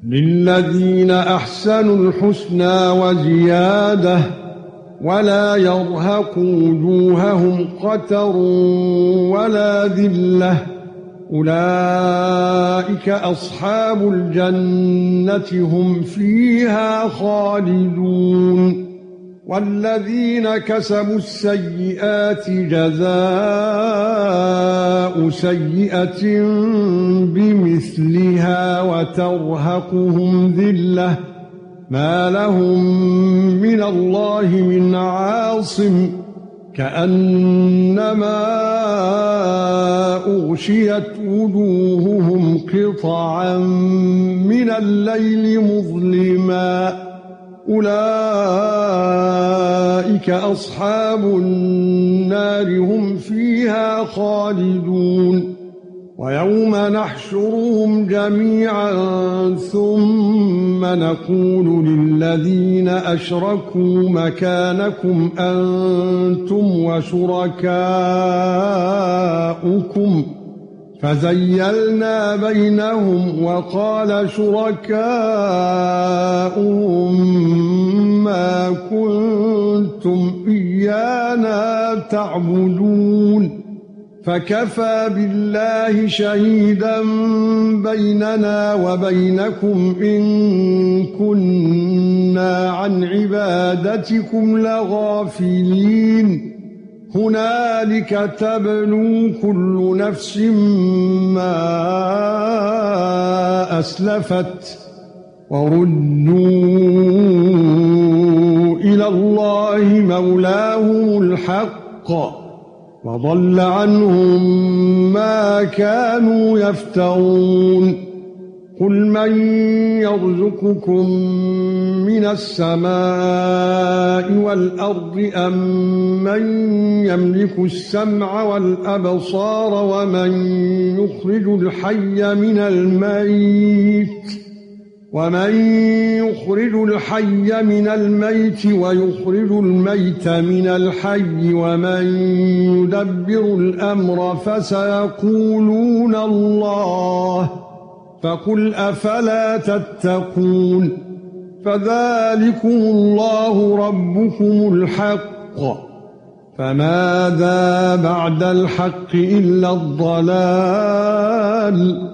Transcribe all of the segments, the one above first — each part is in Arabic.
للذين احسنوا الحسنى وزياده ولا يرهق وجوههم قتر ولا ذله اولئك اصحاب الجنه هم فيها خالدون والذين كسبوا السيئات جزاء سيئة بمثلها وترهقهم ذلة ما لهم من الله من عاصم كأنما أغشيت وجوههم قطعا من الليل مظلما أولئك أصحاب النار هم فيها خالدون ويوم نحشرهم جميعا ثم نقول للذين أشركوا مكانكم أنتم وشركاؤكم فزيلنا بينهم وقال شركاؤهم ما كنتم إيانا تعبدون فكفى بالله شهيدا بيننا وبينكم إن كنا عن عبادتكم لغافلين هنالك تبلو كل نفس ما أسلفت وردوا إلى الله مولاهم الحق وضل عنهم ما كانوا يفترون قل من يرزقكم من السماء والأرض أم من يملك السمع والأبصار ومن يخرج الحي من الميت ويخرج الميت من الحي ومن يدبر الأمر فسيقولون الله فقل أفلا تتقون فذلكم الله ربكم الحق فماذا بعد الحق إلا الضلال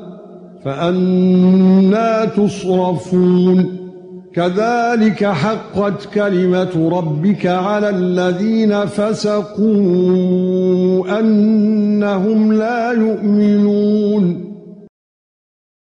فأنى تصرفون كذلك حقت كلمة ربك على الذين فسقوا أنهم لا يؤمنون